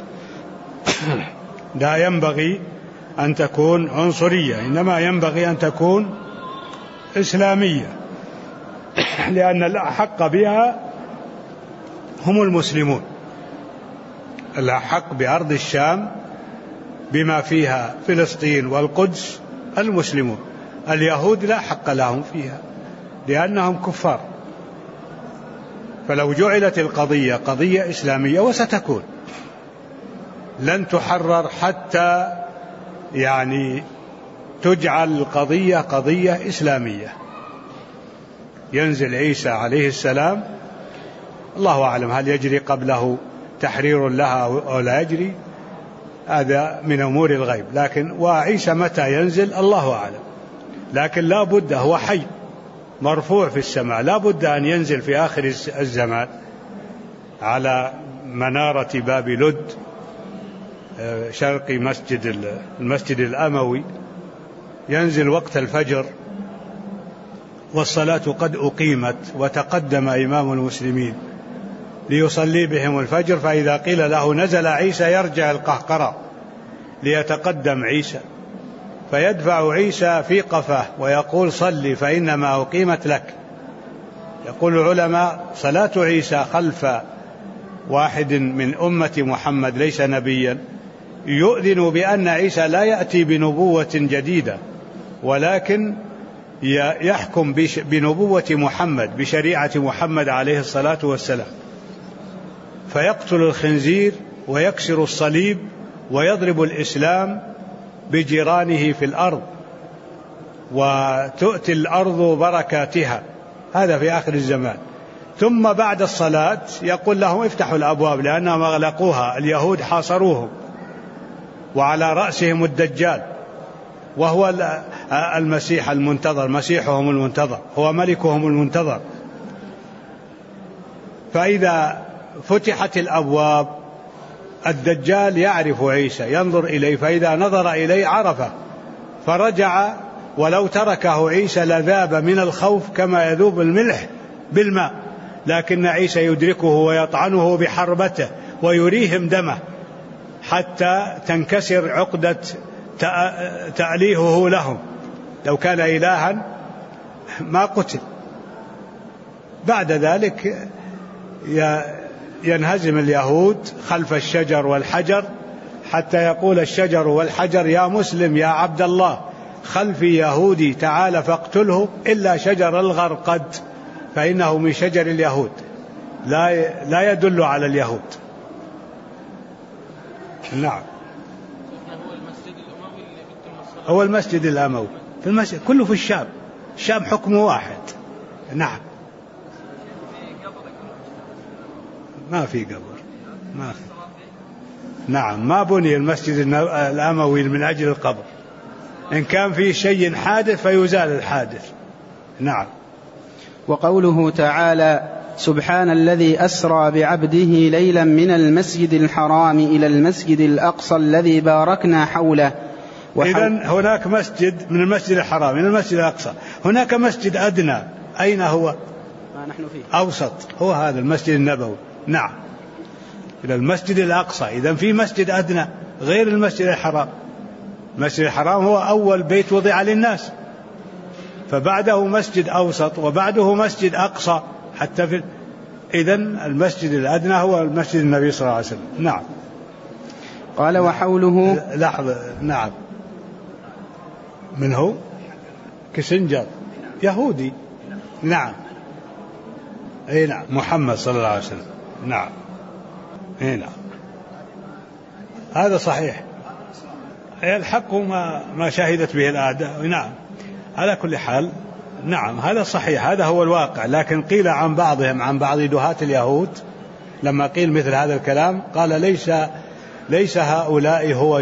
لا ينبغي أن تكون عنصرية، إنما ينبغي أن تكون إسلامية، لأن الأحق بها هم المسلمون. الأحق بأرض الشام بما فيها فلسطين والقدس المسلمون، اليهود لا حق لهم فيها لأنهم كفار. فلو جعلت القضية قضية إسلامية، وستكون، لن تحرر حتى يعني تجعل القضية قضية إسلامية. ينزل عيسى عليه السلام، الله أعلم هل يجري قبله تحرير لها أو لا يجري، هذا من أمور الغيب، لكن وعيسى متى ينزل الله أعلم. لكن لا بد، هو حي مرفوع في السماء، لا بد أن ينزل في آخر الزمان على منارة باب لد شرق المسجد الأموي، ينزل وقت الفجر والصلاة قد أقيمت وتقدم إمام المسلمين ليصلي بهم الفجر، فإذا قيل له نزل عيسى يرجع القهقرة ليتقدم عيسى، فيدفع عيسى في قفاه ويقول صلي فإنما أقيمت لك. يقول العلماء صلاة عيسى خلف واحد من أمة محمد ليس نبيا يؤذن بأن عيسى لا يأتي بنبوة جديدة، ولكن يحكم بنبوة محمد، بشريعة محمد عليه الصلاة والسلام، فيقتل الخنزير ويكسر الصليب ويضرب الإسلام بجيرانه في الأرض، وتؤتي الأرض بركاتها. هذا في آخر الزمان. ثم بعد الصلاة يقول لهم افتحوا الأبواب لأنهم أغلقوها، اليهود حاصروهم، وعلى رأسهم الدجال وهو المسيح المنتظر، مسيحهم المنتظر، هو ملكهم المنتظر. فإذا فتحت الأبواب الدجال يعرف عيسى، ينظر إليه، فإذا نظر إليه عرفه فرجع، ولو تركه عيسى لذاب من الخوف كما يذوب الملح بالماء، لكن عيسى يدركه ويطعنه بحربته ويريهم دمه حتى تنكسر عقدة تأليهه لهم. لو كان إلها ما قتل. بعد ذلك ينهزم اليهود خلف الشجر والحجر، حتى يقول الشجر والحجر يا مسلم يا عبد الله خلفي يهودي تعال فاقتله إلا شجر الغرقد فإنه من شجر اليهود، لا يدل على اليهود. نعم، هو المسجد الأموي في المسجد كله في الشام، الشام حكمه واحد. نعم، ما في قبر، ما في. نعم، ما بني المسجد الأموي من أجل القبر، إن كان في شيء حادث فيزال الحادث. نعم.
وقوله تعالى سبحان الذي أسرى بعبده ليلا من المسجد الحرام إلى المسجد الأقصى الذي باركنا حوله.
إذن هناك مسجد من المسجد الحرام إلى المسجد الأقصى، هناك مسجد أدنى، أين هو؟
ما نحن فيه
أوسط، هو هذا المسجد النبوي. نعم، إلى المسجد الأقصى. إذن في مسجد أدنى غير المسجد الحرام. المسجد الحرام هو أول بيت وضع للناس، فبعده مسجد أوسط وبعده مسجد أقصى حتى في. إذن المسجد الأدنى هو المسجد النبي صلى الله عليه وسلم. نعم.
قال وحوله.
لحظة. نعم. من هو؟ كسنجر يهودي. نعم. أي نعم، محمد صلى الله عليه وسلم. نعم. أي نعم، هذا صحيح، الحق ما شهدت به الأعداء. نعم، على كل حال نعم هذا صحيح، هذا هو الواقع. لكن قيل عن بعضهم، عن بعض دهاة اليهود لما قيل مثل هذا الكلام قال ليس هؤلاء هو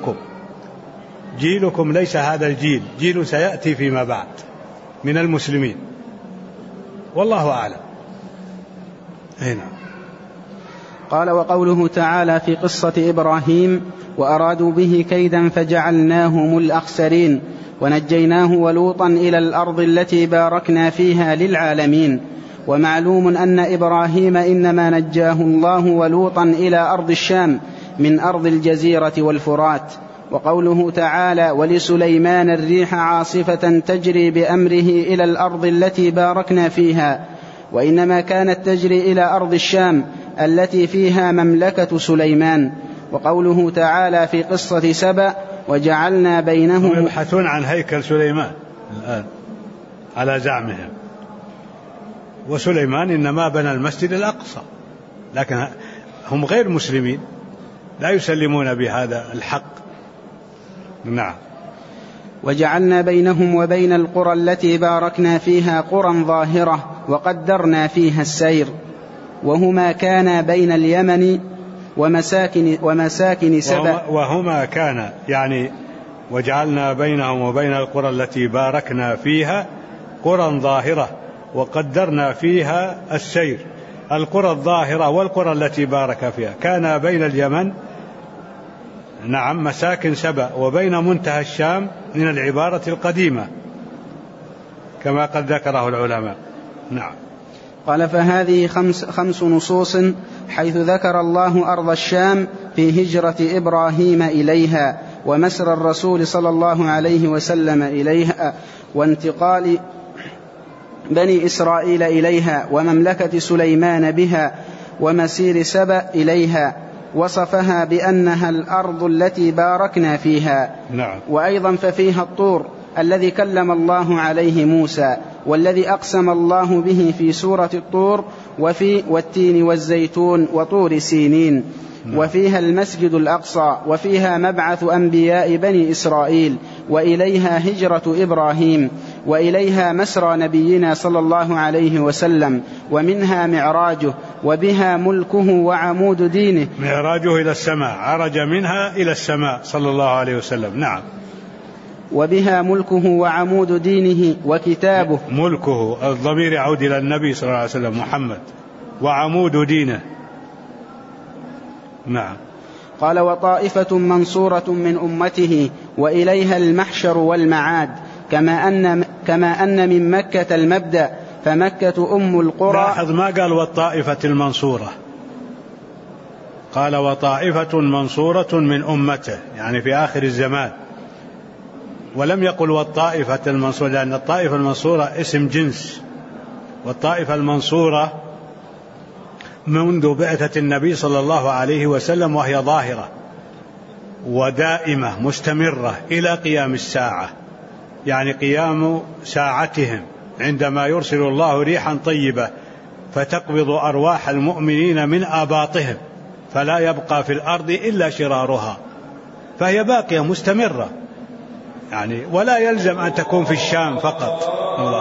جيلكم ليس هذا الجيل، جيل سيأتي فيما بعد من المسلمين، والله أعلم. هنا
قال: وقوله تعالى في قصة إبراهيم: وأرادوا به كيدا فجعلناهم الأخسرين ونجيناه ولوطا إلى الأرض التي باركنا فيها للعالمين. ومعلوم أن إبراهيم إنما نجاه الله ولوطا إلى أرض الشام من أرض الجزيرة والفرات. وقوله تعالى: ولسليمان الريح عاصفة تجري بأمره إلى الأرض التي باركنا فيها، وإنما كانت تجري إلى أرض الشام التي فيها مملكة سليمان. وقوله تعالى في قصة سبأ: وجعلنا بينهم.
يبحثون عن هيكل سليمان الآن على زعمهم، وسليمان إنما بنى المسجد الأقصى، لكن هم غير مسلمين لا يسلمون بهذا الحق. نعم.
وجعلنا بينهم وبين القرى التي باركنا فيها قرى ظاهرة وقدرنا فيها السير، وهما كانا بين اليمن ومساكن سبأ.
وهما كان يعني وجعلنا بينهم وبين القرى التي باركنا فيها قرى ظاهرة وقدرنا فيها السير. القرى الظاهرة والقرى التي بارك فيها كان بين اليمن، نعم، مساكن سبأ، وبين منتهى الشام من العبارة القديمة كما قد ذكره العلماء. نعم.
قال: فهذه خمس نصوص حيث ذكر الله أرض الشام في هجرة إبراهيم إليها، ومسر الرسول صلى الله عليه وسلم إليها، وانتقال بني إسرائيل إليها، ومملكة سليمان بها، ومسير سبأ إليها. وصفها بأنها الأرض التي باركنا فيها.
نعم.
وأيضا ففيها الطور الذي كلم الله عليه موسى، والذي أقسم الله به في سورة الطور، وفي والتين والزيتون وطور سينين. وفيها المسجد الأقصى، وفيها مبعث أنبياء بني إسرائيل، وإليها هجرة إبراهيم، وإليها مسرى نبينا صلى الله عليه وسلم، ومنها معراجه، وبها ملكه وعمود دينه.
معراجه إلى السماء، عرج منها إلى السماء صلى الله عليه وسلم. نعم.
وبها ملكه وعمود دينه وكتابه.
ملكه الضمير يعود إلى النبي صلى الله عليه وسلم محمد، وعمود دينه. نعم.
قال: وطائفة منصورة من أمته، وإليها المحشر والمعاد، كما أن من مكة المبدأ، فمكة أم القرى.
لاحظ ما قال والطائفة المنصورة، قال وطائفة منصورة من أمته، يعني في آخر الزمان، ولم يقل والطائفة المنصورة، لأن الطائفة المنصورة اسم جنس، والطائفة المنصورة منذ بعثة النبي صلى الله عليه وسلم وهي ظاهرة ودائمة مستمرة إلى قيام الساعة، يعني قيام ساعتهم عندما يرسل الله ريحا طيبة فتقبض أرواح المؤمنين من آباطهم، فلا يبقى في الأرض إلا شرارها، فهي باقية مستمرة يعني، ولا يلزم أن تكون في الشام فقط. الله